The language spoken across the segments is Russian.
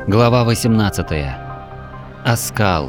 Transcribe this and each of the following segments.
Глава 18. Оскал.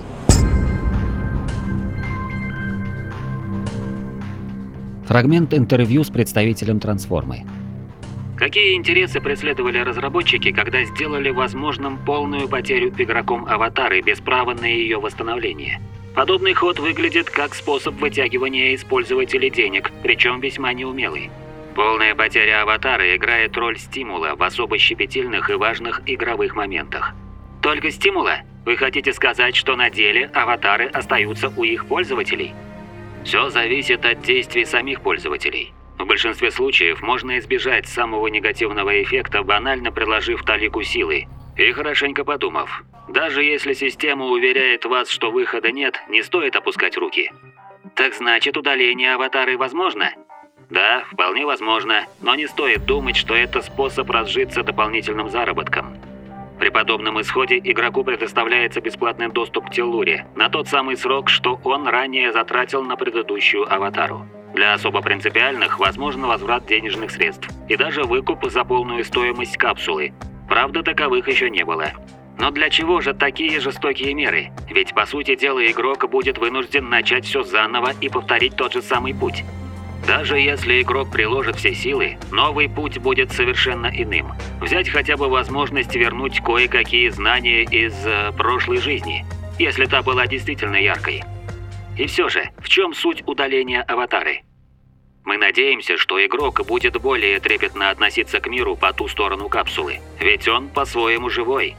Фрагмент интервью с представителем Трансформы. Какие интересы преследовали разработчики, когда сделали возможным полную потерю игроком аватары без права на ее восстановление? Подобный ход выглядит как способ вытягивания из пользователей денег, причем весьма неумелый. Полная потеря аватара играет роль стимула в особо щепетильных и важных игровых моментах. Только стимула? Вы хотите сказать, что на деле аватары остаются у их пользователей? Все зависит от действий самих пользователей. В большинстве случаев можно избежать самого негативного эффекта, банально приложив талику силы и хорошенько подумав. Даже если система уверяет вас, что выхода нет, не стоит опускать руки. Так значит, удаление аватары возможно? Да, вполне возможно, но не стоит думать, что это способ разжиться дополнительным заработком. При подобном исходе игроку предоставляется бесплатный доступ к Теллуре на тот самый срок, что он ранее затратил на предыдущую аватару. Для особо принципиальных возможен возврат денежных средств и даже выкуп за полную стоимость капсулы. Правда, таковых еще не было. Но для чего же такие жестокие меры? Ведь по сути дела игрок будет вынужден начать все заново и повторить тот же самый путь. Даже если игрок приложит все силы, новый путь будет совершенно иным. Взять хотя бы возможность вернуть кое-какие знания из прошлой жизни, если та была действительно яркой. И все же, в чем суть удаления аватары? Мы надеемся, что игрок будет более трепетно относиться к миру по ту сторону капсулы, ведь он по-своему живой.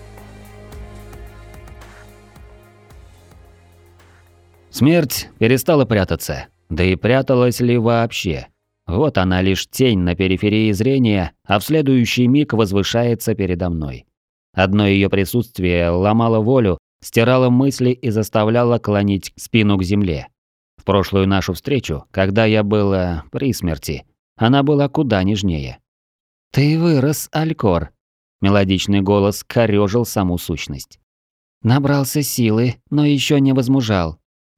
Смерть перестала прятаться. Да и пряталась ли вообще? Вот она лишь тень на периферии зрения, а в следующий миг возвышается передо мной. Одно ее присутствие ломало волю, стирало мысли и заставляло клонить спину к земле. В прошлую нашу встречу, когда я был при смерти, она была куда нежнее. «Ты вырос, Алькор», – мелодичный голос корёжил саму сущность. «Набрался силы, но еще не возмужал».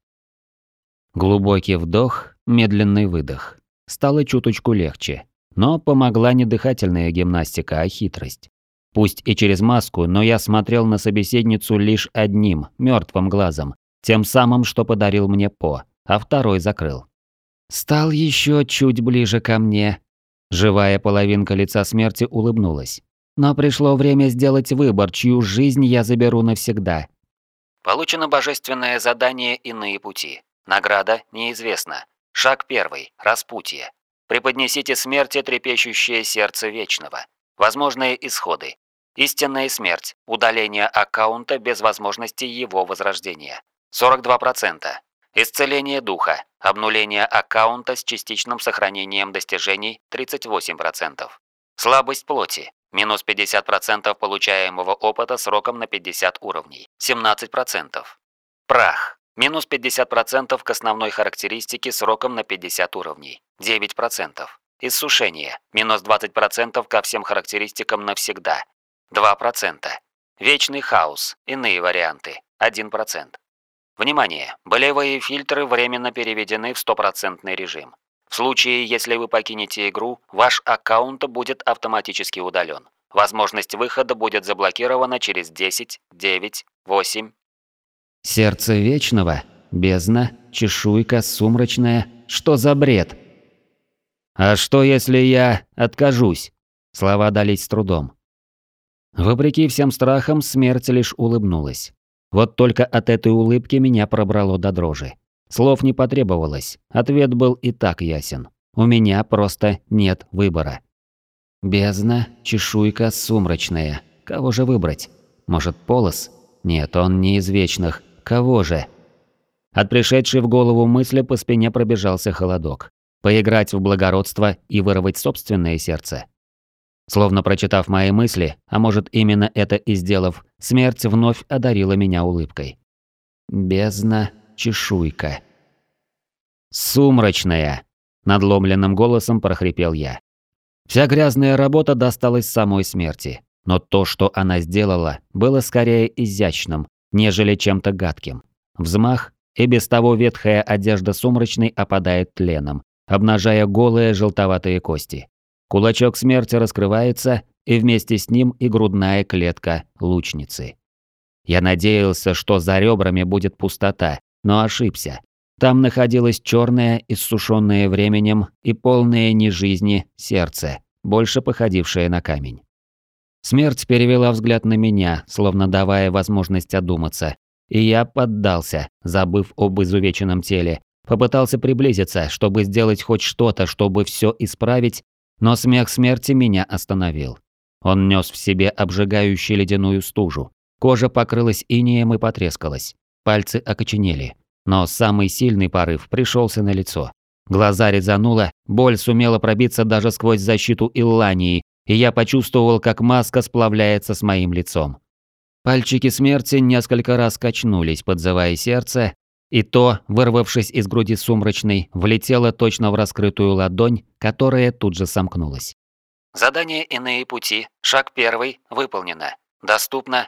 Глубокий вдох, медленный выдох. Стало чуточку легче. Но помогла не дыхательная гимнастика, а хитрость. Пусть и через маску, но я смотрел на собеседницу лишь одним, мертвым глазом. Тем самым, что подарил мне По, а второй закрыл. Стал еще чуть ближе ко мне. Живая половинка лица смерти улыбнулась. Но пришло время сделать выбор, чью жизнь я заберу навсегда. Получено божественное задание «Иные пути». Награда неизвестна. Шаг 1. Распутье. Преподнесите смерти трепещущее сердце вечного. Возможные исходы. Истинная смерть. Удаление аккаунта без возможности его возрождения. 42%. Исцеление духа. Обнуление аккаунта с частичным сохранением достижений. 38%. Слабость плоти. Минус 50% получаемого опыта сроком на 50 уровней. 17%. Прах. Минус 50% к основной характеристике сроком на 50 уровней. 9%. Иссушение. Минус 20% ко всем характеристикам навсегда. 2%. Вечный хаос. Иные варианты. 1%. Внимание! Болевые фильтры временно переведены в 100% режим. В случае, если вы покинете игру, ваш аккаунт будет автоматически удален. Возможность выхода будет заблокирована через 10, 9, 8. Сердце вечного, бездна, чешуйка сумрачная. Что за бред? А что, если я откажусь? Слова дались с трудом. Вопреки всем страхам, смерть лишь улыбнулась. Вот только от этой улыбки меня пробрало до дрожи. Слов не потребовалось, ответ был и так ясен. У меня просто нет выбора. Бездна, чешуйка сумрачная. Кого же выбрать? Может, Полос? Нет, он не из вечных. Кого же? От пришедшей в голову мысли по спине пробежался холодок. Поиграть в благородство и вырвать собственное сердце. Словно прочитав мои мысли, а может именно это и сделав, смерть вновь одарила меня улыбкой. Бездна, чешуйка. «Сумрачная!» – надломленным голосом прохрипел я. Вся грязная работа досталась самой смерти, но то, что она сделала, было скорее изящным, нежели чем-то гадким. Взмах, и без того ветхая одежда сумрачной опадает тленом, обнажая голые желтоватые кости. Кулачок смерти раскрывается, и вместе с ним и грудная клетка лучницы. Я надеялся, что за ребрами будет пустота, но ошибся. Там находилось черное, иссушенное временем и полное нежизни сердце, больше походившее на камень. Смерть перевела взгляд на меня, словно давая возможность одуматься, и я поддался, забыв об изувеченном теле. Попытался приблизиться, чтобы сделать хоть что-то, чтобы все исправить, но смех смерти меня остановил. Он нес в себе обжигающую ледяную стужу. Кожа покрылась инеем и потрескалась. Пальцы окоченели. Но самый сильный порыв пришелся на лицо. Глаза резануло, боль сумела пробиться даже сквозь защиту Иллании, и я почувствовал, как маска сплавляется с моим лицом. Пальчики смерти несколько раз качнулись, подзывая сердце, и то, вырвавшись из груди сумрачной, влетело точно в раскрытую ладонь, которая тут же сомкнулась. Задание «Иные пути». Шаг 1 выполнено. Доступно.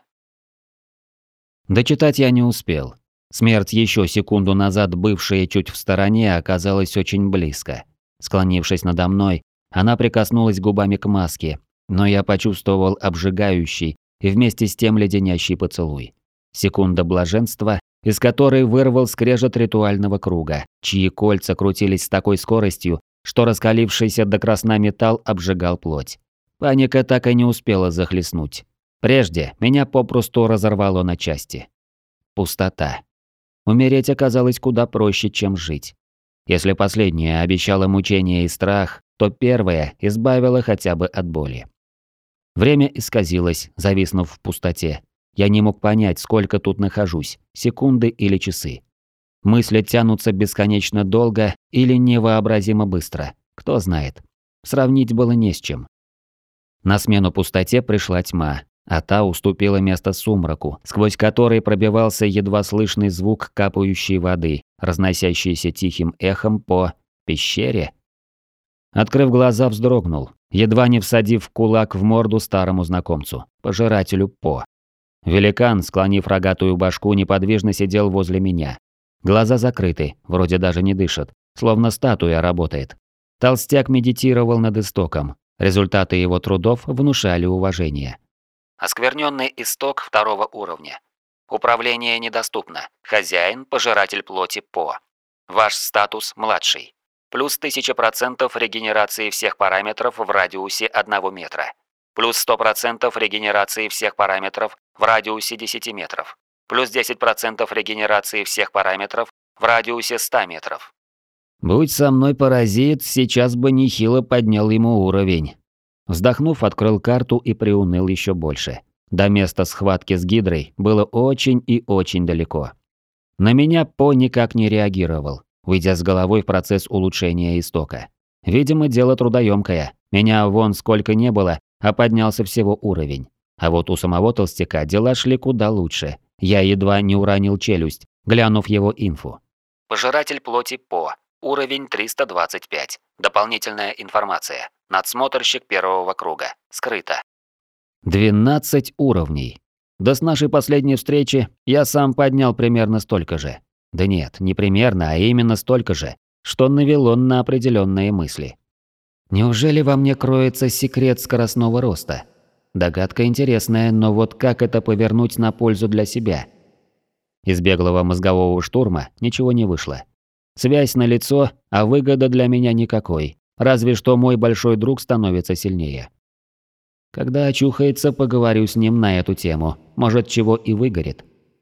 Дочитать я не успел. Смерть, еще секунду назад бывшая чуть в стороне, оказалась очень близко. Склонившись надо мной, она прикоснулась губами к маске, но я почувствовал обжигающий и вместе с тем леденящий поцелуй. Секунда блаженства, из которой вырвал скрежет ритуального круга, чьи кольца крутились с такой скоростью, что раскалившийся до красна металл обжигал плоть. Паника так и не успела захлестнуть. Прежде меня попросту разорвало на части. Пустота. Умереть оказалось куда проще, чем жить. Если последнее обещало мучение и страх, то первое избавило хотя бы от боли. Время исказилось, зависнув в пустоте. Я не мог понять, сколько тут нахожусь, секунды или часы. Мысли тянутся бесконечно долго или невообразимо быстро, кто знает. Сравнить было не с чем. На смену пустоте пришла тьма, а та уступила место сумраку, сквозь который пробивался едва слышный звук капающей воды, разносящийся тихим эхом по пещере. Открыв глаза, вздрогнул, едва не всадив кулак в морду старому знакомцу, пожирателю По. Великан, склонив рогатую башку, неподвижно сидел возле меня. Глаза закрыты, вроде даже не дышит, словно статуя работает. Толстяк медитировал над истоком. Результаты его трудов внушали уважение. Оскверненный исток 2 уровня. Управление недоступно. Хозяин, пожиратель плоти По. Ваш статус младший. Плюс 1000% регенерации всех параметров в радиусе 1 метра. Плюс 100% регенерации всех параметров в радиусе 10 метров. Плюс 10% регенерации всех параметров в радиусе 100 метров. Будь со мной паразит, сейчас бы нехило поднял ему уровень. Вздохнув, открыл карту и приуныл еще больше. До места схватки с Гидрой было очень и очень далеко. На меня По никак не реагировал, уйдя с головой в процесс улучшения истока. Видимо, дело трудоемкое. Меня вон сколько не было, а поднялся всего уровень. А вот у самого толстяка дела шли куда лучше. Я едва не уронил челюсть, глянув его инфу. Пожиратель плоти По. Уровень 325. Дополнительная информация. Надсмотрщик 1 круга. Скрыто. 12 уровней. Да с нашей последней встречи я сам поднял примерно столько же. Да нет, не примерно, а именно столько же, что навело на определенные мысли. Неужели во мне кроется секрет скоростного роста? Догадка интересная, но вот как это повернуть на пользу для себя? Из беглого мозгового штурма ничего не вышло. Связь налицо, а выгода для меня никакой. Разве что мой большой друг становится сильнее. Когда очухается, поговорю с ним на эту тему. Может, чего и выгорит.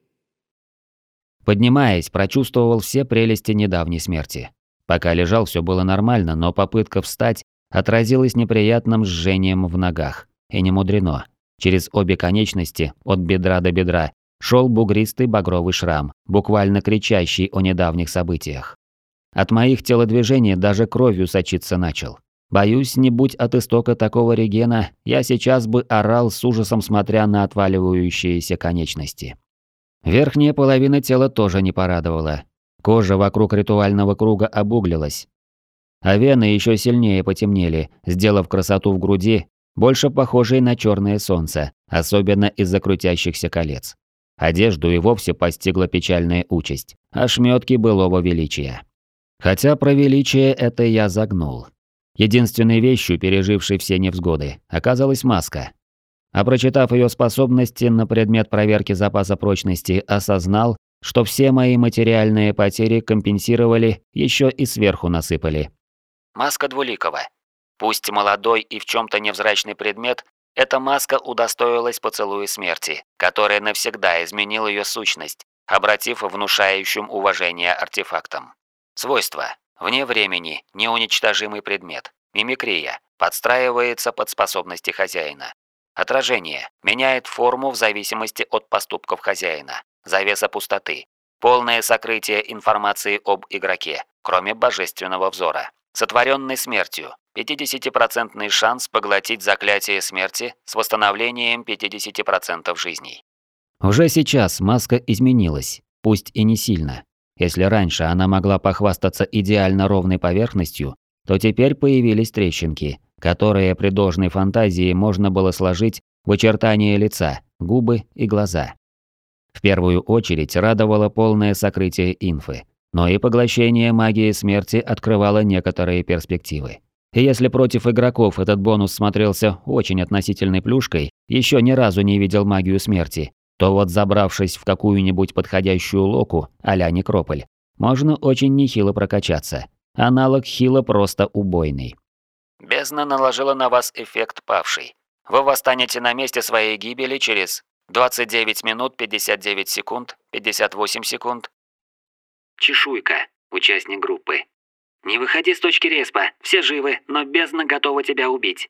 Поднимаясь, прочувствовал все прелести недавней смерти. Пока лежал, все было нормально, но попытка встать отразилась неприятным жжением в ногах. И не мудрено. Через обе конечности, от бедра до бедра, шел бугристый багровый шрам, буквально кричащий о недавних событиях. От моих телодвижений даже кровью сочиться начал. Боюсь, не будь от истока такого регена, я сейчас бы орал с ужасом, смотря на отваливающиеся конечности. Верхняя половина тела тоже не порадовала. Кожа вокруг ритуального круга обуглилась. А вены еще сильнее потемнели, сделав красоту в груди больше похожей на черное солнце, особенно из-за крутящихся колец. Одежду и вовсе постигла печальная участь, ошметки былого величия. Хотя про величие это я загнул. Единственной вещью, пережившей все невзгоды, оказалась маска. А прочитав ее способности на предмет проверки запаса прочности, осознал, что все мои материальные потери компенсировали, еще и сверху насыпали. Маска Двуликова. Пусть молодой и в чем-то невзрачный предмет, эта маска удостоилась поцелуя смерти, который навсегда изменил ее сущность, обратив внушающим уважение артефактом. Свойства. Вне времени, неуничтожимый предмет. Мимикрия. Подстраивается под способности хозяина. Отражение. Меняет форму в зависимости от поступков хозяина. Завеса пустоты. Полное сокрытие информации об игроке, кроме божественного взора. Сотворенный смертью. 50% шанс поглотить заклятие смерти с восстановлением 50% жизней. Уже сейчас маска изменилась, пусть и не сильно. Если раньше она могла похвастаться идеально ровной поверхностью, то теперь появились трещинки, которые при должной фантазии можно было сложить в очертания лица, губы и глаза. В первую очередь радовало полное сокрытие инфы, но и поглощение магии смерти открывало некоторые перспективы. И если против игроков этот бонус смотрелся очень относительной плюшкой, еще ни разу не видел магию смерти, то вот забравшись в какую-нибудь подходящую локу а-ля Некрополь, можно очень нехило прокачаться. Аналог хила просто убойный. Бездна наложила на вас эффект павший. Вы восстанете на месте своей гибели через 29 минут 59 секунд, 58 секунд. Чешуйка, участник группы. Не выходи с точки респа, все живы, но бездна готова тебя убить.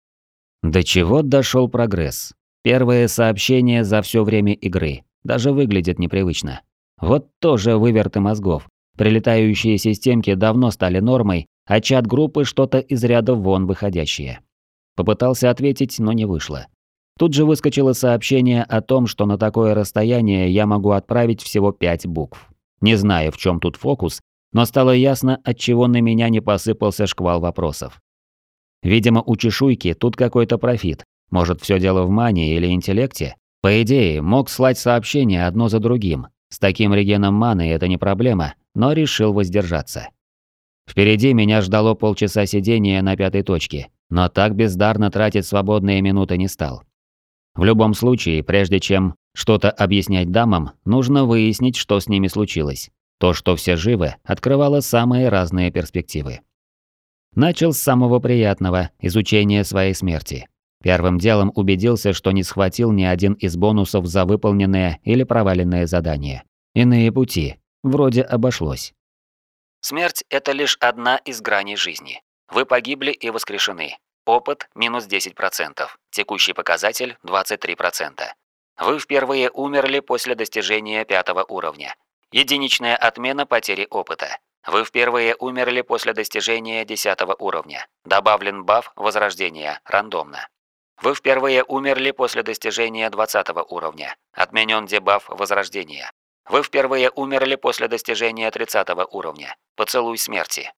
До чего дошел прогресс? Первое сообщение за все время игры. Даже выглядит непривычно. Вот тоже выверты мозгов. Прилетающие системки давно стали нормой, а чат группы что-то из ряда вон выходящее. Попытался ответить, но не вышло. Тут же выскочило сообщение о том, что на такое расстояние я могу отправить всего 5 букв. Не знаю, в чем тут фокус, но стало ясно, отчего на меня не посыпался шквал вопросов. Видимо, у чешуйки тут какой-то профит. Может, все дело в мании или интеллекте? По идее, мог слать сообщения одно за другим. С таким регеном маны это не проблема, но решил воздержаться. Впереди меня ждало полчаса сидения на 5-й точке, но так бездарно тратить свободные минуты не стал. В любом случае, прежде чем что-то объяснять дамам, нужно выяснить, что с ними случилось. То, что все живы, открывало самые разные перспективы. Начал с самого приятного – изучения своей смерти. Первым делом убедился, что не схватил ни один из бонусов за выполненное или проваленное задание. Иные пути. Вроде обошлось. Смерть – это лишь одна из граней жизни. Вы погибли и воскрешены. Опыт – минус 10%. Текущий показатель – 23%. Вы впервые умерли после достижения 5-го уровня. Единичная отмена потери опыта. Вы впервые умерли после достижения 10-го уровня. Добавлен баф возрождения, рандомно. Вы впервые умерли после достижения 20-го уровня. Отменен дебаф возрождения. Вы впервые умерли после достижения 30-го уровня. Поцелуй смерти.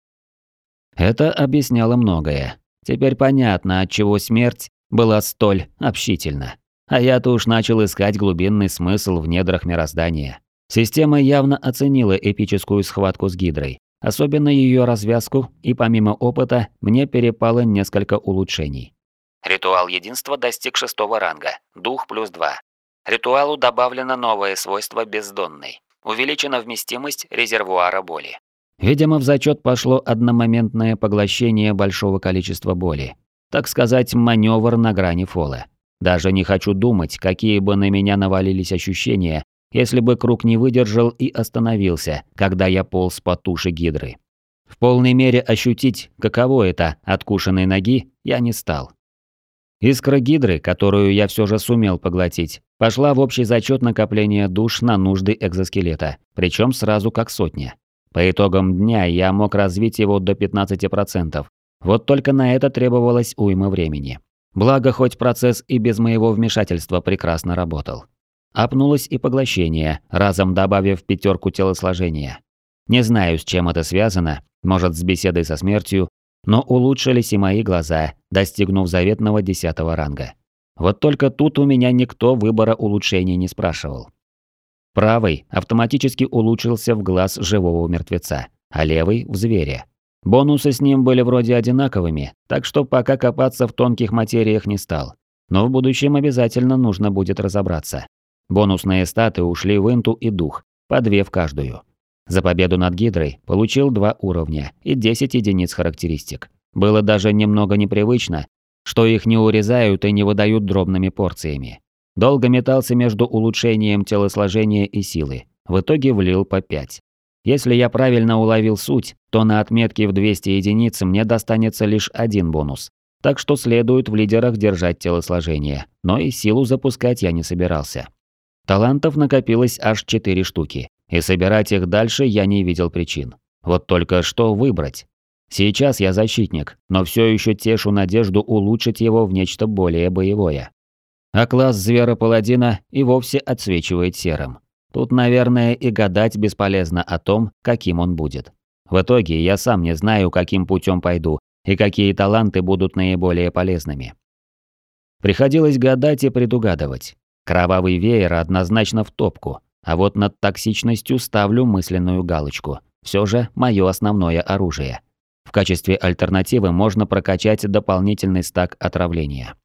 Это объясняло многое. Теперь понятно, отчего смерть была столь общительна. А я-то уж начал искать глубинный смысл в недрах мироздания. Система явно оценила эпическую схватку с Гидрой, особенно ее развязку, и помимо опыта мне перепало несколько улучшений. Ритуал единства достиг 6-го ранга, дух +2. Ритуалу добавлено новое свойство бездонный. Увеличена вместимость резервуара боли. Видимо, в зачет пошло одномоментное поглощение большого количества боли. Так сказать, маневр на грани фола. Даже не хочу думать, какие бы на меня навалились ощущения, если бы круг не выдержал и остановился, когда я полз по туше гидры. В полной мере ощутить, каково это откушенной ноги, я не стал. Искра гидры, которую я все же сумел поглотить, пошла в общий зачет накопления душ на нужды экзоскелета, причем сразу как сотня. По итогам дня я мог развить его до 15%, вот только на это требовалось уйма времени. Благо, хоть процесс и без моего вмешательства прекрасно работал. Апнулось и поглощение, разом добавив 5 телосложения. Не знаю, с чем это связано, может, с беседой со смертью, но улучшились и мои глаза, достигнув заветного 10-го ранга. Вот только тут у меня никто выбора улучшений не спрашивал. Правый автоматически улучшился в глаз живого мертвеца, а левый – в зверя. Бонусы с ним были вроде одинаковыми, так что пока копаться в тонких материях не стал. Но в будущем обязательно нужно будет разобраться. Бонусные статы ушли в инту и дух, по 2 в каждую. За победу над Гидрой получил 2 уровня и 10 единиц характеристик. Было даже немного непривычно, что их не урезают и не выдают дробными порциями. Долго метался между улучшением телосложения и силы. В итоге влил по 5. Если я правильно уловил суть, то на отметке в 200 единиц мне достанется лишь 1 бонус. Так что следует в лидерах держать телосложение, но и силу запускать я не собирался. Талантов накопилось аж 4 штуки, и собирать их дальше я не видел причин. Вот только что выбрать? Сейчас я защитник, но все еще тешу надежду улучшить его в нечто более боевое. А класс звера-паладина и вовсе отсвечивает серым. Тут, наверное, и гадать бесполезно о том, каким он будет. В итоге я сам не знаю, каким путем пойду и какие таланты будут наиболее полезными. Приходилось гадать и предугадывать. Кровавый веер однозначно в топку, а вот над токсичностью ставлю мысленную галочку. Все же мое основное оружие. В качестве альтернативы можно прокачать дополнительный стак отравления.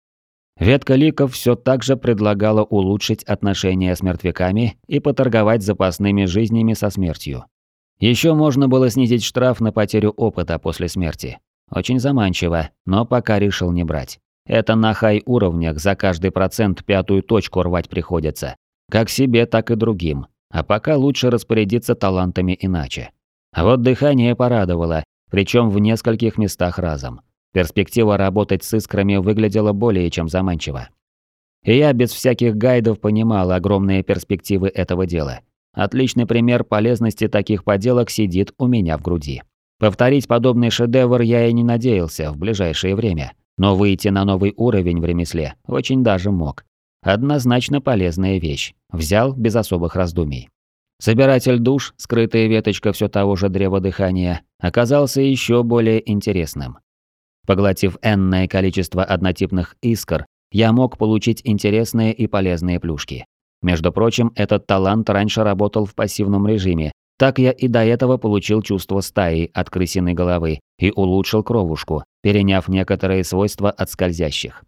Ветка ликов все так же предлагала улучшить отношения с мертвяками и поторговать запасными жизнями со смертью. Еще можно было снизить штраф на потерю опыта после смерти. Очень заманчиво, но пока решил не брать. Это на хай-уровнях за каждый процент 5-ю точку рвать приходится. Как себе, так и другим. А пока лучше распорядиться талантами иначе. А вот дыхание порадовало, причем в нескольких местах разом. Перспектива работать с искрами выглядела более чем заманчиво. И я без всяких гайдов понимал огромные перспективы этого дела. Отличный пример полезности таких поделок сидит у меня в груди. Повторить подобный шедевр я и не надеялся в ближайшее время, но выйти на новый уровень в ремесле очень даже мог. Однозначно полезная вещь. Взял без особых раздумий. Собиратель душ, скрытая веточка все того же древа дыхания, оказался еще более интересным. Поглотив энное количество однотипных искр, я мог получить интересные и полезные плюшки. Между прочим, этот талант раньше работал в пассивном режиме, так я и до этого получил чувство стаи от крысиной головы и улучшил кровушку, переняв некоторые свойства от скользящих.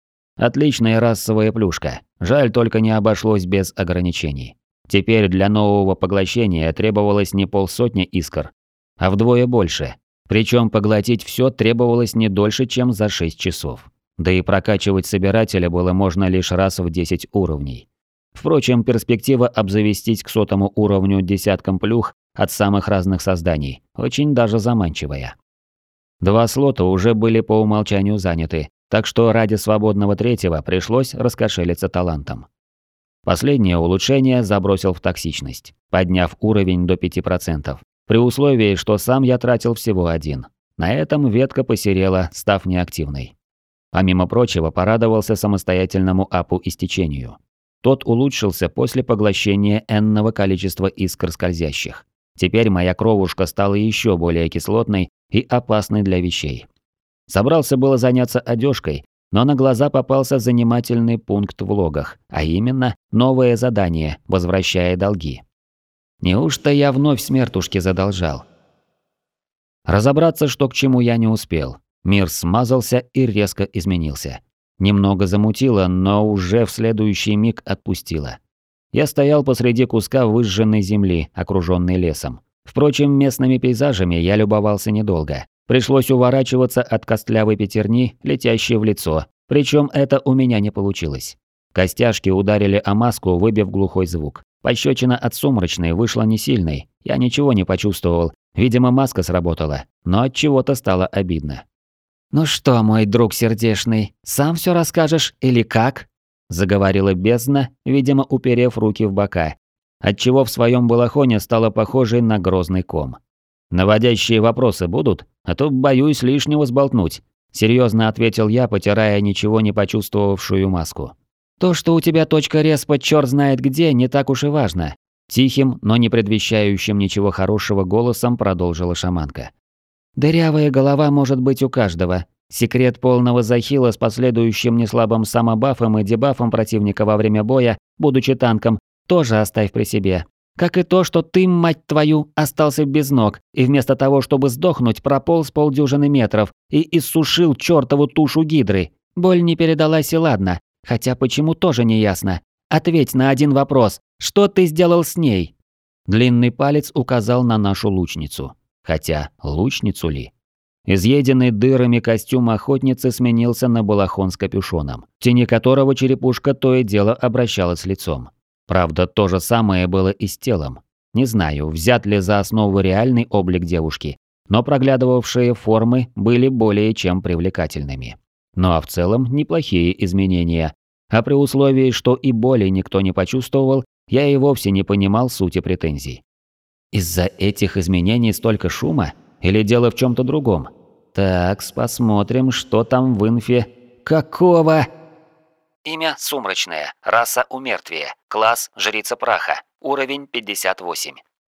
Отличная расовая плюшка, жаль только не обошлось без ограничений. Теперь для нового поглощения требовалось не 50 искр, а вдвое больше. Причем поглотить все требовалось не дольше, чем за 6 часов. Да и прокачивать собирателя было можно лишь раз в 10 уровней. Впрочем, перспектива обзавестись к 100-му уровню десятком плюх от самых разных созданий очень даже заманчивая. 2 слота уже были по умолчанию заняты, так что ради свободного 3-го пришлось раскошелиться талантом. Последнее улучшение забросил в токсичность, подняв уровень до 5%. При условии, что сам я тратил всего 1. На этом ветка посерела, став неактивной. Помимо прочего, порадовался самостоятельному апу истечению. Тот улучшился после поглощения энного количества искр скользящих. Теперь моя кровушка стала еще более кислотной и опасной для вещей. Собрался было заняться одежкой, но на глаза попался занимательный пункт в логах, а именно новое задание, возвращая долги. Неужто я вновь смертушке задолжал? Разобраться, что к чему, я не успел. Мир смазался и резко изменился. Немного замутило, но уже в следующий миг отпустило. Я стоял посреди куска выжженной земли, окружённой лесом. Впрочем, местными пейзажами я любовался недолго. Пришлось уворачиваться от костлявой пятерни, летящей в лицо. Причем это у меня не получилось. Костяшки ударили о маску, выбив глухой звук. Пощечина от сумрачной вышла не сильной. Я ничего не почувствовал. Видимо, маска сработала, но от чего-то стало обидно. «Ну что, мой друг сердечный, сам все расскажешь или как?» Заговорила бездна, видимо, уперев руки в бока, отчего в своем балахоне стала похожей на грозный ком. «Наводящие вопросы будут? А то боюсь лишнего сболтнуть», – серьезно ответил я, потирая ничего не почувствовавшую маску. «То, что у тебя точка респа черт знает где, не так уж и важно», – тихим, но не предвещающим ничего хорошего голосом продолжила шаманка. «Дырявая голова может быть у каждого. Секрет полного захила с последующим неслабым самобафом и дебафом противника во время боя, будучи танком, тоже оставь при себе. Как и то, что ты, мать твою, остался без ног, и вместо того, чтобы сдохнуть, прополз полдюжины метров и иссушил чертову тушу гидры. Боль не передалась и ладно, хотя почему тоже не ясно. Ответь на один вопрос. Что ты сделал с ней?» Длинный палец указал на нашу лучницу. Хотя, лучницу ли? Изъеденный дырами костюм охотницы сменился на балахон с капюшоном, в тени которого черепушка то и дело обращалась лицом. Правда, то же самое было и с телом. Не знаю, взят ли за основу реальный облик девушки, но проглядывавшие формы были более чем привлекательными. Ну а в целом неплохие изменения. А при условии, что и боли никто не почувствовал, я и вовсе не понимал сути претензий. Из-за этих изменений столько шума? Или дело в чем-то другом? Такс, посмотрим, что там в инфе. Какого? Имя Сумрачное, раса Умертвие, класс Жрица Праха, уровень 58.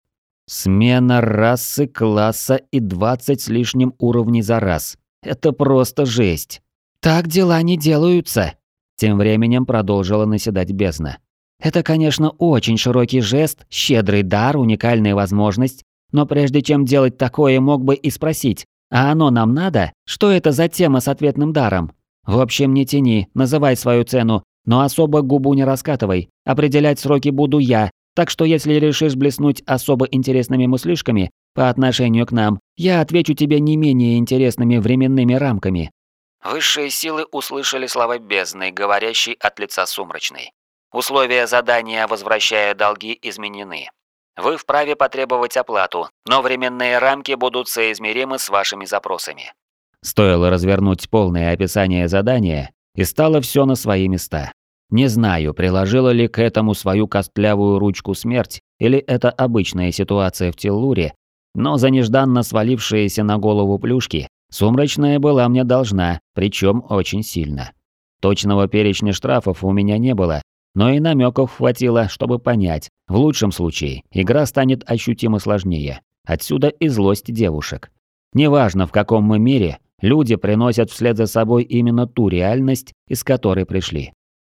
Смена расы, класса и 20 с лишним уровней за раз. Это просто жесть. Так дела не делаются. Тем временем продолжила наседать бездна. Это, конечно, очень широкий жест, щедрый дар, уникальная возможность, но прежде чем делать такое, мог бы и спросить, а оно нам надо? Что это за тема с ответным даром? В общем, не тяни, называй свою цену, но особо губу не раскатывай. Определять сроки буду я, так что если решишь блеснуть особо интересными мыслишками по отношению к нам, я отвечу тебе не менее интересными временными рамками. Высшие силы услышали слова бездны, говорящей от лица Сумрачной. Условия задания, возвращая долги, изменены. Вы вправе потребовать оплату, но временные рамки будут соизмеримы с вашими запросами. Стоило развернуть полное описание задания, и стало все на свои места. Не знаю, приложила ли к этому свою костлявую ручку смерть, или это обычная ситуация в Теллуре, но за нежданно свалившиеся на голову плюшки Сумрачная была мне должна, причем очень сильно. Точного перечня штрафов у меня не было, но и намеков хватило, чтобы понять, в лучшем случае игра станет ощутимо сложнее. Отсюда и злость девушек. Неважно, в каком мы мире, люди приносят вслед за собой именно ту реальность, из которой пришли.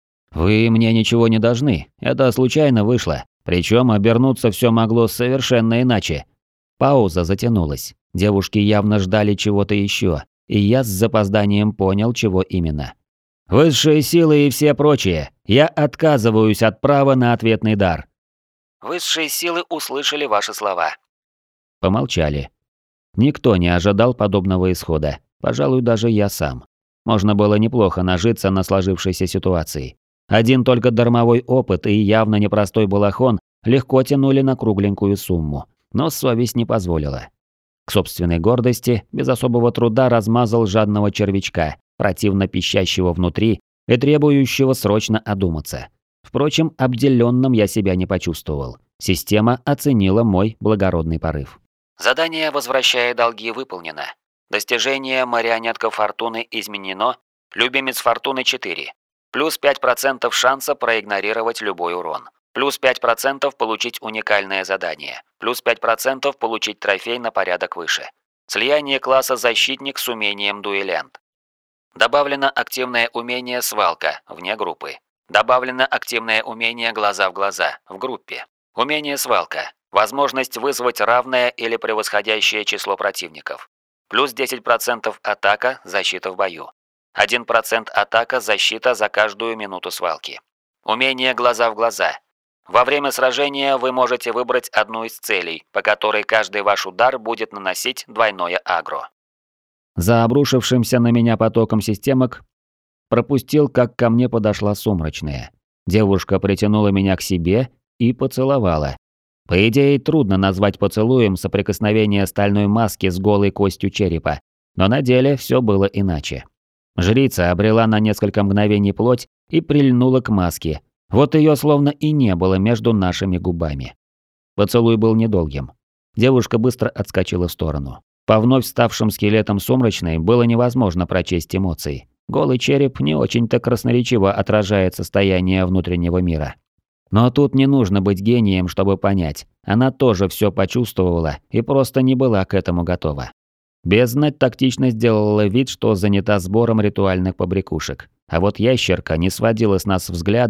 Вы мне ничего не должны, это случайно вышло, причем обернуться все могло совершенно иначе. Пауза затянулась, девушки явно ждали чего-то еще, и я с запозданием понял, чего именно. Высшие силы и все прочие, я отказываюсь от права на ответный дар. Высшие силы услышали ваши слова. Помолчали. Никто не ожидал подобного исхода, пожалуй, даже я сам. Можно было неплохо нажиться на сложившейся ситуации. Один только дармовой опыт и явно непростой балахон легко тянули на кругленькую сумму, но совесть не позволила. К собственной гордости без особого труда размазал жадного червячка, противно пищащего внутри и требующего срочно одуматься. Впрочем, обделенным я себя не почувствовал. Система оценила мой благородный порыв. Задание, возвращая долги, выполнено. Достижение марионетка Фортуны изменено. Любимец Фортуны 4. Плюс 5% шанса проигнорировать любой урон. Плюс 5% получить уникальное задание. Плюс 5% получить трофей на порядок выше. Слияние класса защитник с умением дуэлянт. Добавлено активное умение свалка вне группы. Добавлено активное умение глаза в глаза в группе. Умение свалка. Возможность вызвать равное или превосходящее число противников. Плюс 10% атака, защита в бою. 1% атака, защита за каждую минуту свалки. Умение глаза в глаза. Во время сражения вы можете выбрать одну из целей, по которой каждый ваш удар будет наносить двойное агро. За обрушившимся на меня потоком системок пропустил, как ко мне подошла Сумрачная. Девушка притянула меня к себе и поцеловала. По идее, трудно назвать поцелуем соприкосновение стальной маски с голой костью черепа, но на деле все было иначе. Жрица обрела на несколько мгновений плоть и прильнула к маске. Вот ее словно и не было между нашими губами. Поцелуй был недолгим. Девушка быстро отскочила в сторону. По вновь ставшим скелетам Сумрачной было невозможно прочесть эмоций. Голый череп не очень-то красноречиво отражает состояние внутреннего мира. Но тут не нужно быть гением, чтобы понять. Она тоже все почувствовала и просто не была к этому готова. Бездна тактично сделала вид, что занята сбором ритуальных побрякушек. А вот ящерка не сводила с нас взгляда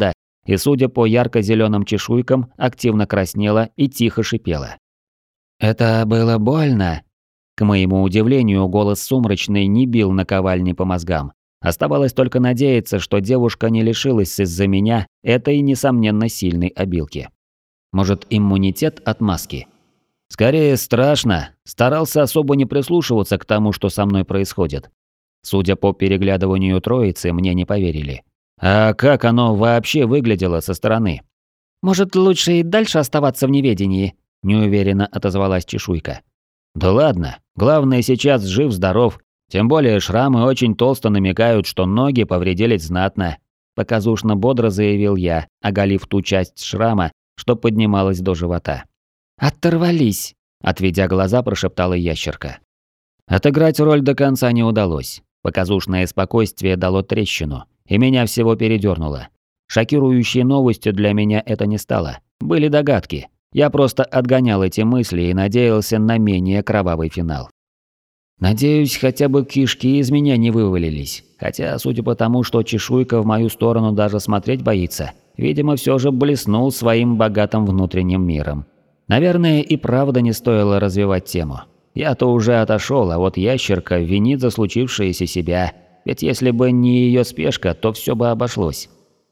и, судя по ярко-зеленым чешуйкам, активно краснела и тихо шипела. «Это было больно?» К моему удивлению, голос сумрачный не бил наковальни по мозгам. Оставалось только надеяться, что девушка не лишилась из-за меня этой, несомненно, сильной обилки. Может, иммунитет от маски? Скорее, страшно. Старался особо не прислушиваться к тому, что со мной происходит. Судя по переглядыванию троицы, мне не поверили. А как оно вообще выглядело со стороны? «Может, лучше и дальше оставаться в неведении?» – неуверенно отозвалась чешуйка. «Да ладно, главное сейчас жив-здоров. Тем более шрамы очень толсто намекают, что ноги повредились знатно», – показушно бодро заявил я, оголив ту часть шрама, что поднималась до живота. «Оторвались», – отведя глаза, прошептала ящерка. Отыграть роль до конца не удалось. Показушное спокойствие дало трещину, и меня всего передёрнуло. Шокирующей новостью для меня это не стало. Были догадки. Я просто отгонял эти мысли и надеялся на менее кровавый финал. Надеюсь, хотя бы кишки из меня не вывалились. Хотя, судя по тому, что чешуйка в мою сторону даже смотреть боится, видимо, все же блеснул своим богатым внутренним миром. Наверное, и правда не стоило развивать тему. Я-то уже отошел, а вот ящерка винит за случившееся себя. Ведь если бы не ее спешка, то все бы обошлось.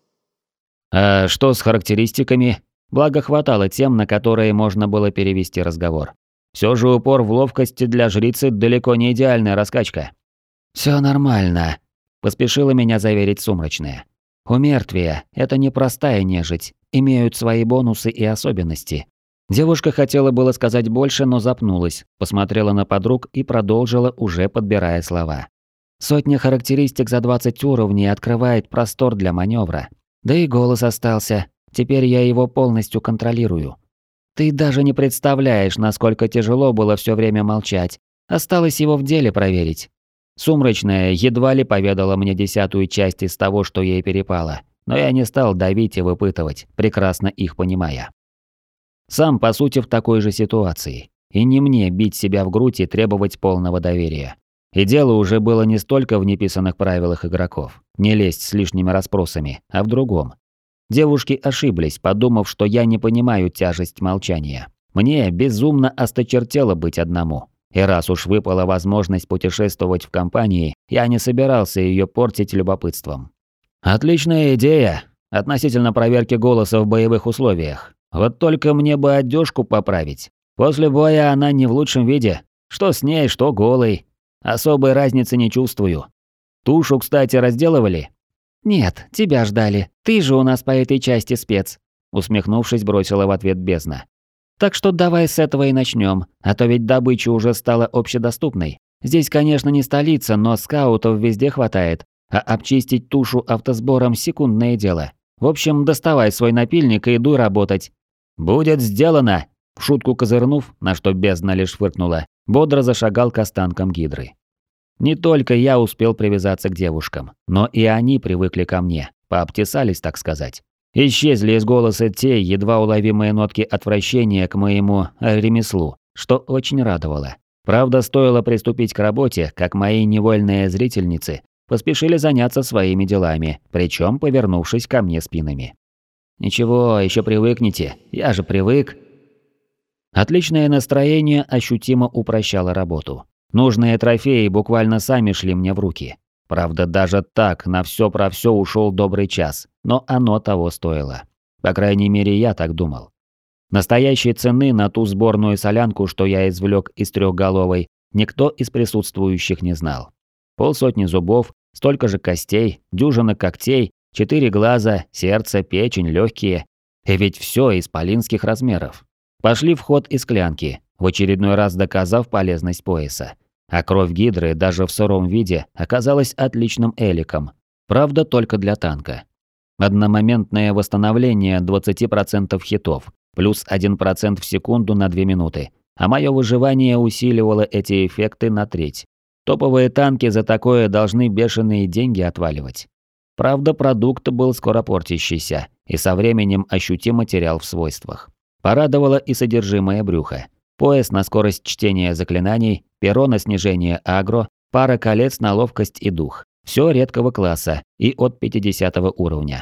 А что с характеристиками? Благо хватало тем, на которые можно было перевести разговор. Все же упор в ловкости для жрицы далеко не идеальная раскачка. Все нормально, поспешила меня заверить сумрачная. У мертвия это непростая нежить, имеют свои бонусы и особенности. Девушка хотела было сказать больше, но запнулась, посмотрела на подруг и продолжила, уже подбирая слова. Сотня характеристик за 20 уровней открывает простор для маневра. Да и голос остался, теперь я его полностью контролирую. Ты даже не представляешь, насколько тяжело было все время молчать. Осталось его в деле проверить. Сумрачная едва ли поведала мне 10-ю часть из того, что ей перепало, но я не стал давить и выпытывать, прекрасно их понимая. Сам, по сути, в такой же ситуации. И не мне бить себя в грудь и требовать полного доверия. И дело уже было не столько в неписанных правилах игроков, не лезть с лишними расспросами, а в другом. Девушки ошиблись, подумав, что я не понимаю тяжесть молчания. Мне безумно осточертело быть одному. И раз уж выпала возможность путешествовать в компании, я не собирался ее портить любопытством. Отличная идея относительно проверки голоса в боевых условиях. Вот только мне бы одежку поправить. После боя она не в лучшем виде. Что с ней, что голой. Особой разницы не чувствую. Тушу, кстати, разделывали? «Нет, тебя ждали. Ты же у нас по этой части спец», — усмехнувшись, бросила в ответ бездна. «Так что давай с этого и начнем, а то ведь добыча уже стала общедоступной. Здесь, конечно, не столица, но скаутов везде хватает, а обчистить тушу автосбором — секундное дело. В общем, доставай свой напильник и дуй работать». «Будет сделано!» В шутку козырнув, на что бездна лишь фыркнула, бодро зашагал к останкам гидры. Не только я успел привязаться к девушкам, но и они привыкли ко мне, пообтесались, так сказать. Исчезли из голоса те едва уловимые нотки отвращения к моему ремеслу, что очень радовало. Правда, стоило приступить к работе, как мои невольные зрительницы поспешили заняться своими делами, причем повернувшись ко мне спинами. «Ничего, еще привыкните, я же привык». Отличное настроение ощутимо упрощало работу. Нужные трофеи буквально сами шли мне в руки. Правда, даже так на все про все ушел добрый час, но оно того стоило. По крайней мере, я так думал. Настоящей цены на ту сборную солянку, что я извлек из трехголовой, никто из присутствующих не знал. 50 зубов, столько же костей, дюжина когтей, 4 глаза, сердце, печень, легкие. И ведь все исполинских размеров. Пошли в ход и склянки, в очередной раз доказав полезность пояса. А кровь гидры даже в сыром виде оказалась отличным эликом. Правда, только для танка. Одномоментное восстановление 20% хитов, плюс 1% в секунду на 2 минуты. А мое выживание усиливало эти эффекты на треть. Топовые танки за такое должны бешеные деньги отваливать. Правда, продукт был скоро портящийся, и со временем ощутимо терял в свойствах. Порадовало и содержимое брюха. Пояс на скорость чтения заклинаний, перо на снижение агро, пара колец на ловкость и дух. Все редкого класса и от 50 уровня.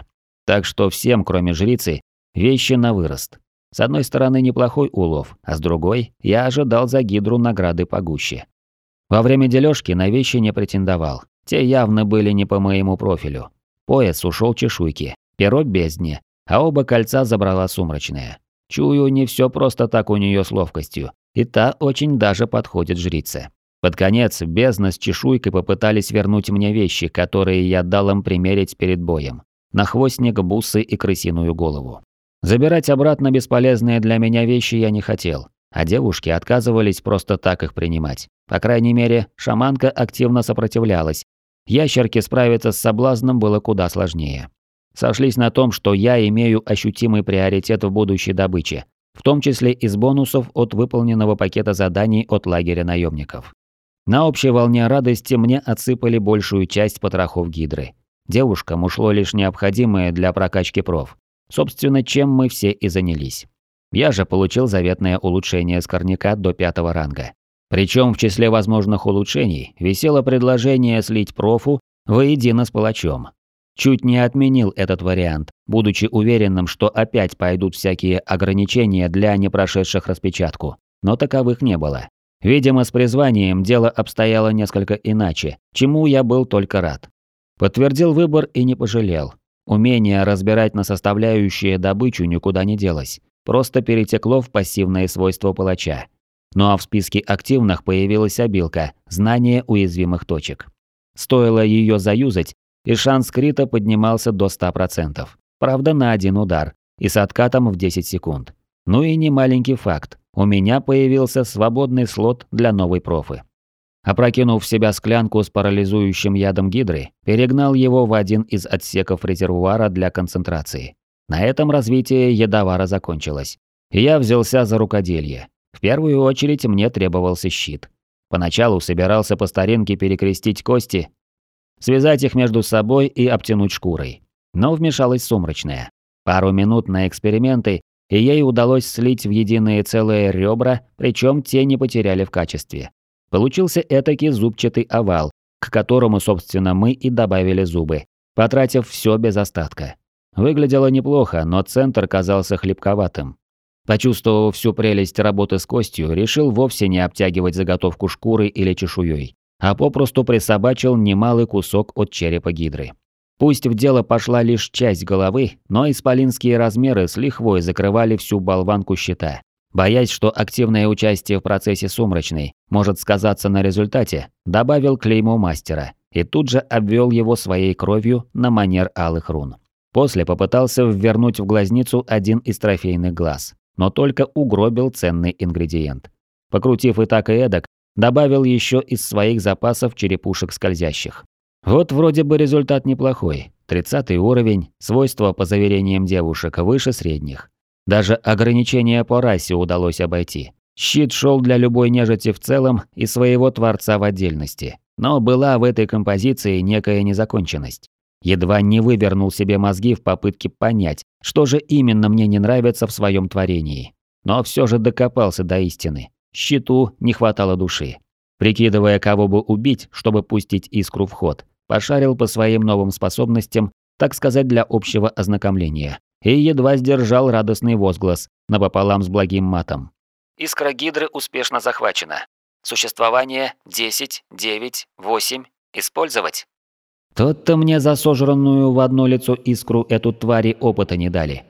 Так что всем, кроме жрицы, вещи на вырост. С одной стороны, неплохой улов, а с другой, я ожидал за гидру награды погуще. Во время дележки на вещи не претендовал. Те явно были не по моему профилю. Пояс ушел чешуйки, перо бездне, а оба кольца забрала сумрачная. Чую, не все просто так у нее с ловкостью, и та очень даже подходит жрице. Под конец бездна с чешуйкой попытались вернуть мне вещи, которые я дал им примерить перед боем. Нахвостник, бусы и крысиную голову. Забирать обратно бесполезные для меня вещи я не хотел, а девушки отказывались просто так их принимать. По крайней мере, шаманка активно сопротивлялась. Ящерке справиться с соблазном было куда сложнее. Сошлись на том, что я имею ощутимый приоритет в будущей добыче, в том числе из бонусов от выполненного пакета заданий от лагеря наемников. На общей волне радости мне отсыпали большую часть потрохов гидры. Девушкам ушло лишь необходимое для прокачки проф. Собственно, чем мы все и занялись. Я же получил заветное улучшение скорняка до 5-го ранга. Причем в числе возможных улучшений висело предложение слить профу воедино с палачом. Чуть не отменил этот вариант, будучи уверенным, что опять пойдут всякие ограничения для непрошедших распечатку, но таковых не было. Видимо, с призванием дело обстояло несколько иначе, чему я был только рад. Подтвердил выбор и не пожалел. Умение разбирать на составляющие добычу никуда не делось, просто перетекло в пассивные свойства палача. Ну а в списке активных появилась обилка «Знание уязвимых точек». Стоило ее заюзать, и шанс крита поднимался до 100%. Правда, на один удар, и с откатом в 10 секунд. Ну и немаленький факт. У меня появился свободный слот для новой профы. Опрокинув в себя склянку с парализующим ядом гидры, перегнал его в один из отсеков резервуара для концентрации. На этом развитие ядовара закончилось. И я взялся за рукоделье. В первую очередь мне требовался щит. Поначалу собирался по старинке перекрестить кости, связать их между собой и обтянуть шкурой. Но вмешалась сумрачная. Пару минут на эксперименты, и ей удалось слить в единые целые ребра, причем те не потеряли в качестве. Получился этакий зубчатый овал, к которому, собственно, мы и добавили зубы, потратив все без остатка. Выглядело неплохо, но центр казался хлипковатым. Почувствовав всю прелесть работы с костью, решил вовсе не обтягивать заготовку шкурой или чешуей, а попросту присобачил немалый кусок от черепа гидры. Пусть в дело пошла лишь часть головы, но исполинские размеры с лихвой закрывали всю болванку щита. Боясь, что активное участие в процессе сумрачной может сказаться на результате, добавил клеймо мастера и тут же обвел его своей кровью на манер алых рун. После попытался ввернуть в глазницу один из трофейных глаз, но только угробил ценный ингредиент. Покрутив и так и эдак, добавил еще из своих запасов черепушек скользящих. Вот вроде бы результат неплохой. 30-й уровень, свойства, по заверениям девушек, выше средних. Даже ограничения по расе удалось обойти. Щит шел для любой нежити в целом и своего творца в отдельности. Но была в этой композиции некая незаконченность. Едва не вывернул себе мозги в попытке понять, что же именно мне не нравится в своем творении. Но все же докопался до истины. Щиту не хватало души. Прикидывая, кого бы убить, чтобы пустить искру в ход, пошарил по своим новым способностям, так сказать, для общего ознакомления. И едва сдержал радостный возглас, напополам с благим матом. Искра гидры успешно захвачена. Существование 10, 9, 8. Использовать. Тот-то мне за сожранную в одно лицо искру эту твари опыта не дали.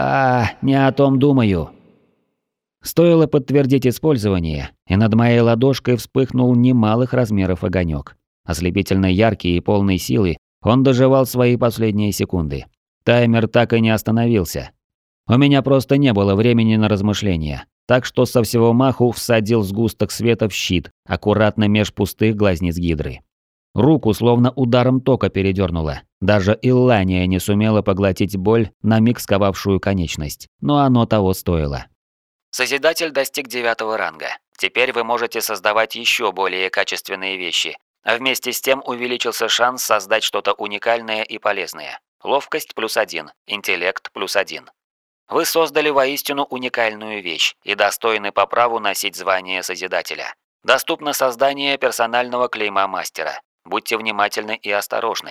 Не о том думаю. Стоило подтвердить использование, и над моей ладошкой вспыхнул немалых размеров огонек. Ослепительно яркий и полный силы, он доживал свои последние секунды. Таймер так и не остановился. У меня просто не было времени на размышления, так что со всего маху всадил сгусток света в щит, аккуратно меж пустых глазниц гидры. Руку словно ударом тока передернуло. Даже Иллания не сумела поглотить боль, на миг сковавшую конечность, но оно того стоило. Созидатель достиг 9-го ранга. Теперь вы можете создавать еще более качественные вещи, а вместе с тем увеличился шанс создать что-то уникальное и полезное. Ловкость +1, интеллект +1. Вы создали воистину уникальную вещь и достойны по праву носить звание Созидателя. Доступно создание персонального клейма мастера. Будьте внимательны и осторожны.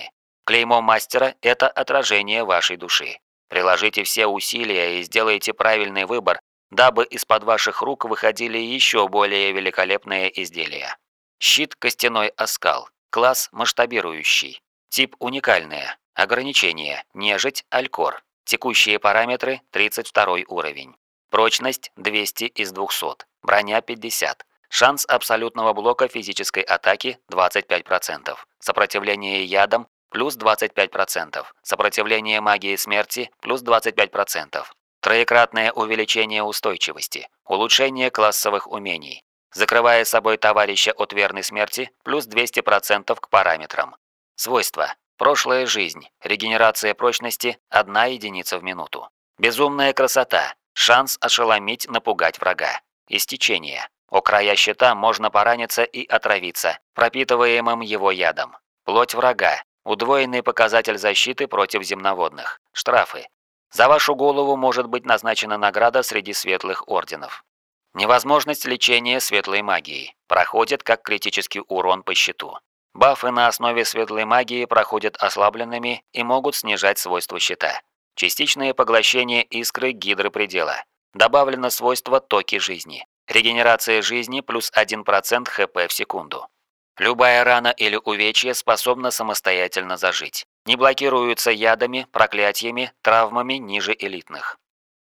Клеймо мастера – это отражение вашей души. Приложите все усилия и сделайте правильный выбор, дабы из-под ваших рук выходили еще более великолепные изделия. Щит «Костяной оскал». Класс «Масштабирующий». Тип «Уникальное». Ограничение «Нежить», «Алькор». Текущие параметры 32 уровень. Прочность 200 из 200. Броня 50. Шанс абсолютного блока физической атаки 25%. Сопротивление ядам плюс 25%. Сопротивление магии смерти плюс 25%. Троекратное увеличение устойчивости. Улучшение классовых умений. Закрывая собой товарища от верной смерти плюс 200% к параметрам. Свойства. Прошлая жизнь. Регенерация прочности 1 единица в минуту. Безумная красота. Шанс ошеломить, напугать врага. Истечение. О края щита можно пораниться и отравиться, пропитываемым его ядом. Плоть врага. Удвоенный показатель защиты против земноводных. Штрафы. За вашу голову может быть назначена награда среди светлых орденов. Невозможность лечения светлой магией. Проходит как критический урон по щиту. Бафы на основе светлой магии проходят ослабленными и могут снижать свойства щита. Частичное поглощение искры гидры предела. Добавлено свойство токи жизни. Регенерация жизни плюс 1% хп в секунду. Любая рана или увечье способна самостоятельно зажить. Не блокируются ядами, проклятиями, травмами ниже элитных.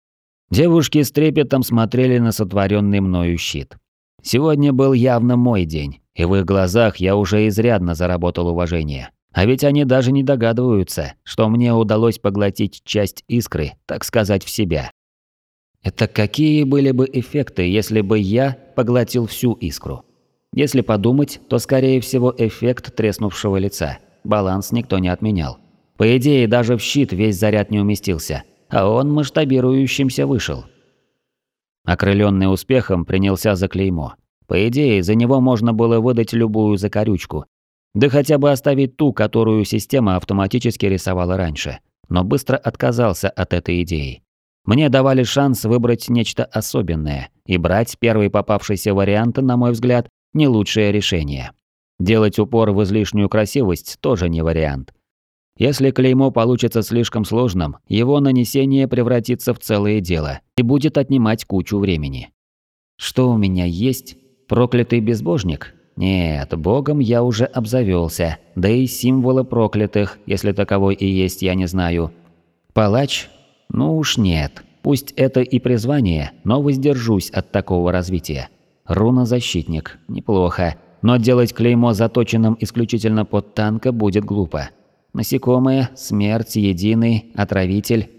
Девушки с трепетом смотрели на сотворенный мною щит. Сегодня был явно мой день, и в их глазах я уже изрядно заработал уважение. А ведь они даже не догадываются, что мне удалось поглотить часть искры, так сказать, в себя. Это какие были бы эффекты, если бы я поглотил всю искру? Если подумать, то скорее всего эффект треснувшего лица. Баланс никто не отменял. По идее, даже в щит весь заряд не уместился, а он масштабирующимся вышел. Окрыленный успехом принялся за клеймо. По идее, за него можно было выдать любую закорючку. Да хотя бы оставить ту, которую система автоматически рисовала раньше. Но быстро отказался от этой идеи. Мне давали шанс выбрать нечто особенное, и брать первый попавшийся вариант, на мой взгляд, не лучшее решение. Делать упор в излишнюю красивость тоже не вариант. Если клеймо получится слишком сложным, его нанесение превратится в целое дело и будет отнимать кучу времени. Что у меня есть? Проклятый безбожник? Нет, богом я уже обзавелся, да и символы проклятых, если таковой и есть, я не знаю. Палач? Ну уж нет. Пусть это и призвание, но воздержусь от такого развития. Руна-защитник. Неплохо. Но делать клеймо заточенным исключительно под танка будет глупо. Насекомые, смерть, единый, отравитель.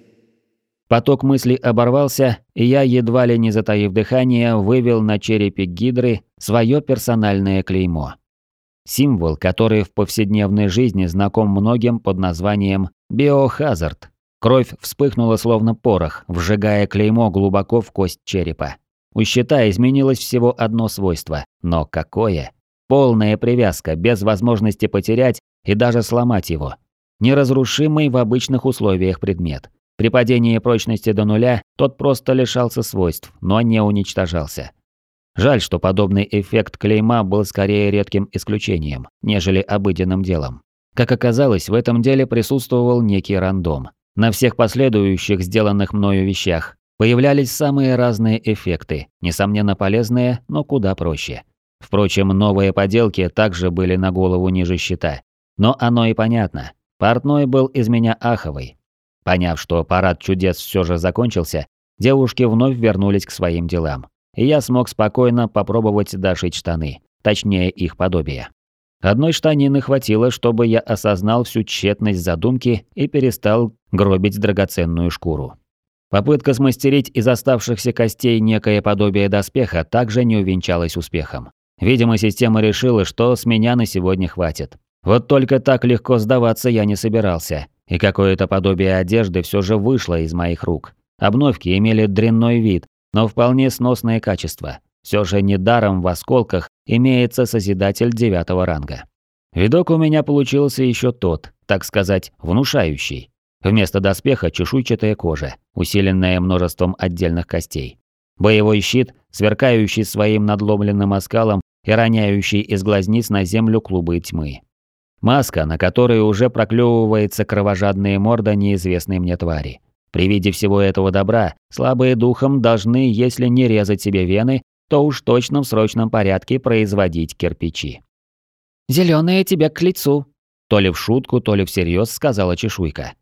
Поток мыслей оборвался, и я, едва ли не затаив дыхание, вывел на черепе гидры свое персональное клеймо. Символ, который в повседневной жизни знаком многим под названием «биохазард». Кровь вспыхнула словно порох, вжигая клеймо глубоко в кость черепа. У щита изменилось всего одно свойство, но какое? Полная привязка, без возможности потерять и даже сломать его. Неразрушимый в обычных условиях предмет. При падении прочности до нуля тот просто лишался свойств, но не уничтожался. Жаль, что подобный эффект клейма был скорее редким исключением, нежели обыденным делом. Как оказалось, в этом деле присутствовал некий рандом. На всех последующих сделанных мною вещах появлялись самые разные эффекты, несомненно полезные, но куда проще. Впрочем, новые поделки также были на голову ниже щита. Но оно и понятно. Портной был из меня аховый. Поняв, что парад чудес все же закончился, девушки вновь вернулись к своим делам. И я смог спокойно попробовать дошить штаны, точнее их подобие. Одной штанины хватило, чтобы я осознал всю тщетность задумки и перестал гробить драгоценную шкуру. Попытка смастерить из оставшихся костей некое подобие доспеха также не увенчалась успехом. Видимо, система решила, что с меня на сегодня хватит. Вот только так легко сдаваться я не собирался, и какое-то подобие одежды все же вышло из моих рук. Обновки имели дрянной вид, но вполне сносное качество. Все же недаром в осколках имеется Созидатель 9-го ранга. Видок у меня получился еще тот, так сказать, внушающий. Вместо доспеха чешуйчатая кожа, усиленная множеством отдельных костей. Боевой щит, сверкающий своим надломленным оскалом и роняющий из глазниц на землю клубы тьмы. Маска, на которой уже проклевывается кровожадная морда неизвестной мне твари. При виде всего этого добра, слабые духом должны, если не резать себе вены, то уж точно в срочном порядке производить кирпичи. «Зелёная тебе к лицу», — то ли в шутку, то ли всерьез сказала чешуйка.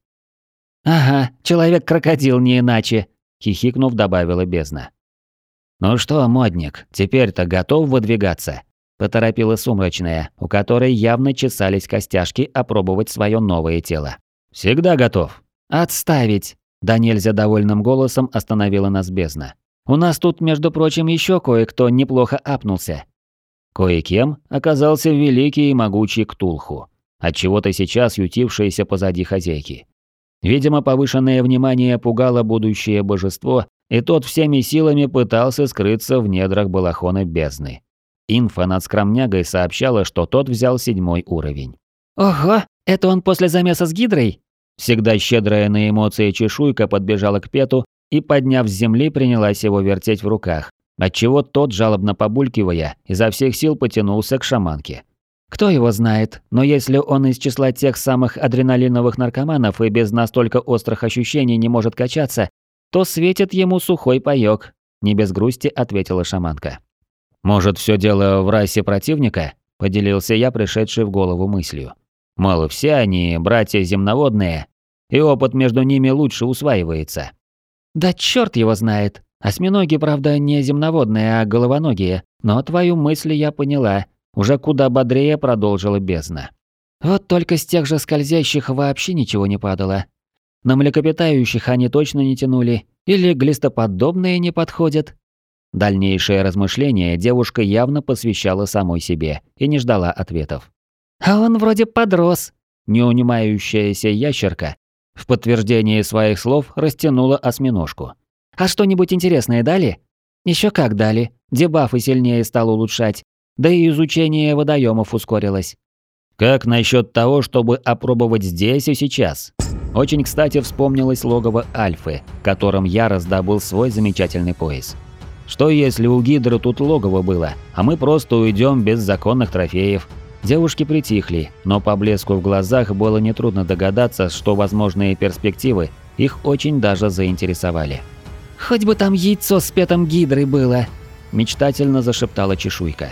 «Ага, человек-крокодил не иначе», — хихикнув, добавила бездна. «Ну что, модник, теперь-то готов выдвигаться?» — поторопила сумрачная, у которой явно чесались костяшки опробовать свое новое тело. «Всегда готов». «Отставить!» — да нельзя довольным голосом остановила нас бездна. «У нас тут, между прочим, еще кое-кто неплохо апнулся». Кое-кем оказался великий и могучий Ктулху, отчего-то сейчас ютившийся позади хозяйки. Видимо, повышенное внимание пугало будущее божество, и тот всеми силами пытался скрыться в недрах балахона бездны. Инфа над скромнягой сообщала, что тот взял 7 уровень. «Ого, это он после замеса с Гидрой?» Всегда щедрая на эмоции чешуйка подбежала к Пету и, подняв с земли, принялась его вертеть в руках, отчего тот, жалобно побулькивая, изо всех сил потянулся к шаманке. «Кто его знает, но если он из числа тех самых адреналиновых наркоманов и без настолько острых ощущений не может качаться, то светит ему сухой паёк», — не без грусти ответила шаманка. «Может, все дело в расе противника?» – поделился я, пришедший в голову мыслью. Мол, все они братья земноводные, и опыт между ними лучше усваивается. «Да чёрт его знает. Осьминоги, правда, не земноводные, а головоногие, но твою мысль я поняла», — уже куда бодрее продолжила бездна. «Вот только с тех же скользящих вообще ничего не падало. На млекопитающих они точно не тянули, или глистоподобные не подходят». Дальнейшее размышление девушка явно посвящала самой себе и не ждала ответов. «А он вроде подрос», — неунимающаяся ящерка в подтверждение своих слов растянула осьминожку. «А что-нибудь интересное дали?» «Еще как дали. Дебафы сильнее стал улучшать. Да и изучение водоемов ускорилось». «Как насчет того, чтобы опробовать здесь и сейчас?» Очень кстати вспомнилось логово Альфы, которым я раздобыл свой замечательный пояс. Что если у Гидры тут логово было, а мы просто уйдем без законных трофеев? Девушки притихли, но по блеску в глазах было нетрудно догадаться, что возможные перспективы их очень даже заинтересовали. «Хоть бы там яйцо с петом Гидры было», – мечтательно зашептала чешуйка.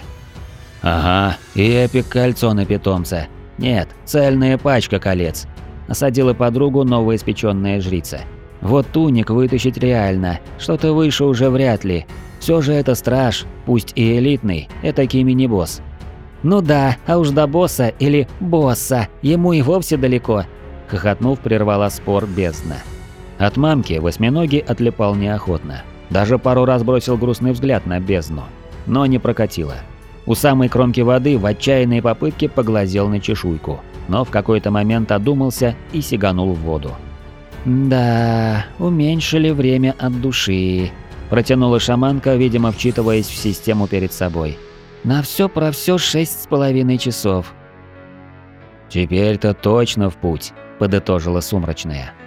«Ага, и эпик-кольцо на питомца. Нет, цельная пачка колец», – осадила подругу новоиспечённая жрица. «Вот туник вытащить реально, что-то выше уже вряд ли. Все же это страж, пусть и элитный, этакий мини-босс». «Ну да, а уж до босса или босса ему и вовсе далеко», – хохотнув, прервала спор бездна. От мамки восьминогий отлипал неохотно. Даже пару раз бросил грустный взгляд на бездну, но не прокатило. У самой кромки воды в отчаянной попытке поглазел на чешуйку, но в какой-то момент одумался и сиганул в воду. «Да, уменьшили время от души», – протянула шаманка, видимо, вчитываясь в систему перед собой. «На все про все 6,5 часов». «Теперь-то точно в путь», – подытожила сумрачная.